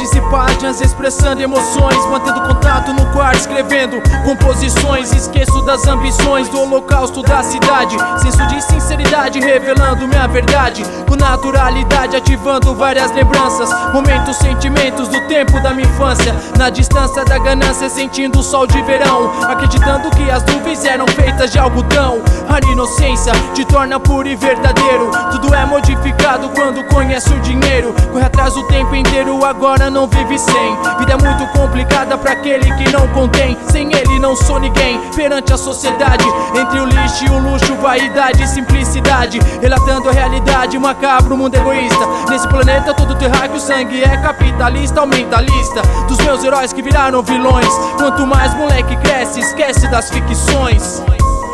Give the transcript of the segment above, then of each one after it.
paredes e páginas expressando emoções, mantendo contato no quarto, escrevendo composições. Esqueço das ambições do holocausto da cidade, senso de sinceridade revelando minha verdade, com naturalidade ativando várias lembranças, momentos, sentimentos do tempo da minha infância. Na distância da ganância sentindo o sol de verão, acreditando que as nuvens eram feitas de algodão. A inocência te torna puro e verdadeiro, tudo é modificado quando conhece o dinheiro. Corre atrás o tempo inteiro, agora não vive sem. Vida é muito complicada pra aquele que não contém. Sem ele não sou ninguém perante a sociedade. Entre o lixo e o luxo, vaidade e simplicidade, relatando a realidade, macabro, mundo egoísta. Nesse planeta todo terráqueo, o sangue é capitalista. Aumenta a lista dos meus heróis que viraram vilões. Quanto mais moleque cresce, esquece das ficções.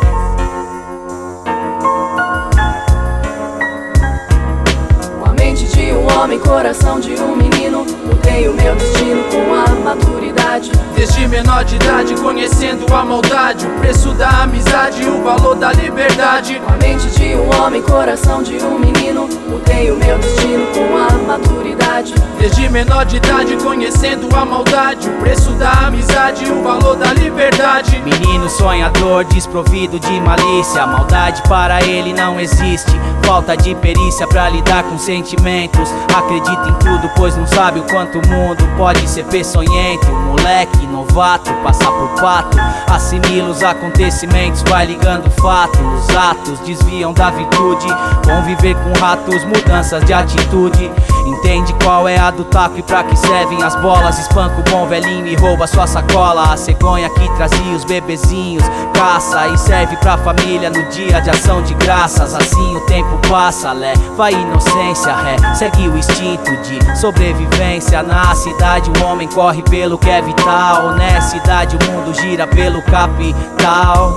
De um homem, coração de um menino, mudei o meu destino com a maturidade. Desde menor de idade, conhecendo a maldade, o preço da amizade e o valor da liberdade. Com a mente de um homem, coração de um menino, mudei o meu destino com a maturidade. Desde menor de idade, conhecendo a maldade, o preço da amizade e o valor da liberdade. Menino sonhador, desprovido de malícia, maldade para ele não existe. Falta de perícia pra lidar com sentimentos. Acredita em tudo, pois não sabe o quanto o mundo pode ser peçonhento. Moleque, novato, passar por pato, assimila os acontecimentos, vai ligando fato. Os atos desviam da virtude, conviver com ratos, mudanças de atitude. Entende qual é a do taco e pra que servem as bolas. Espanca o bom velhinho e rouba sua sacola. A cegonha que trazia os bebezinhos, caça e serve pra família no dia de ação de graças. Assim o tempo passa, leva a inocência, segue o instinto de sobrevivência. Na cidade o homem corre pelo que é vital, honestidade o mundo gira pelo capital.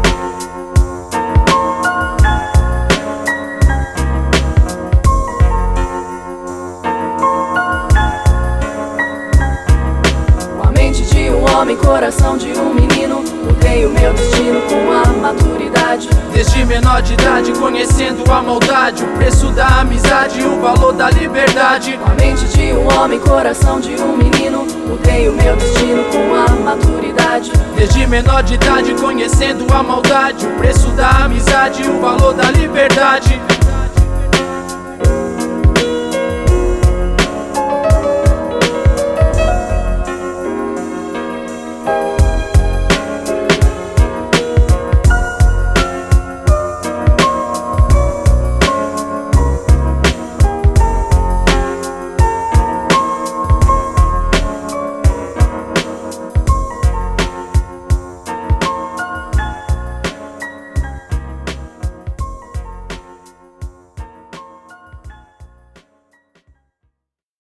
Homem, coração de um menino, mudei o meu destino com a maturidade. Desde menor de idade, conhecendo a maldade, o preço da amizade e o valor da liberdade. Com a mente de um homem, coração de um menino, mudei o meu destino com a maturidade. Desde menor de idade, conhecendo a maldade, o preço da amizade e o valor da liberdade.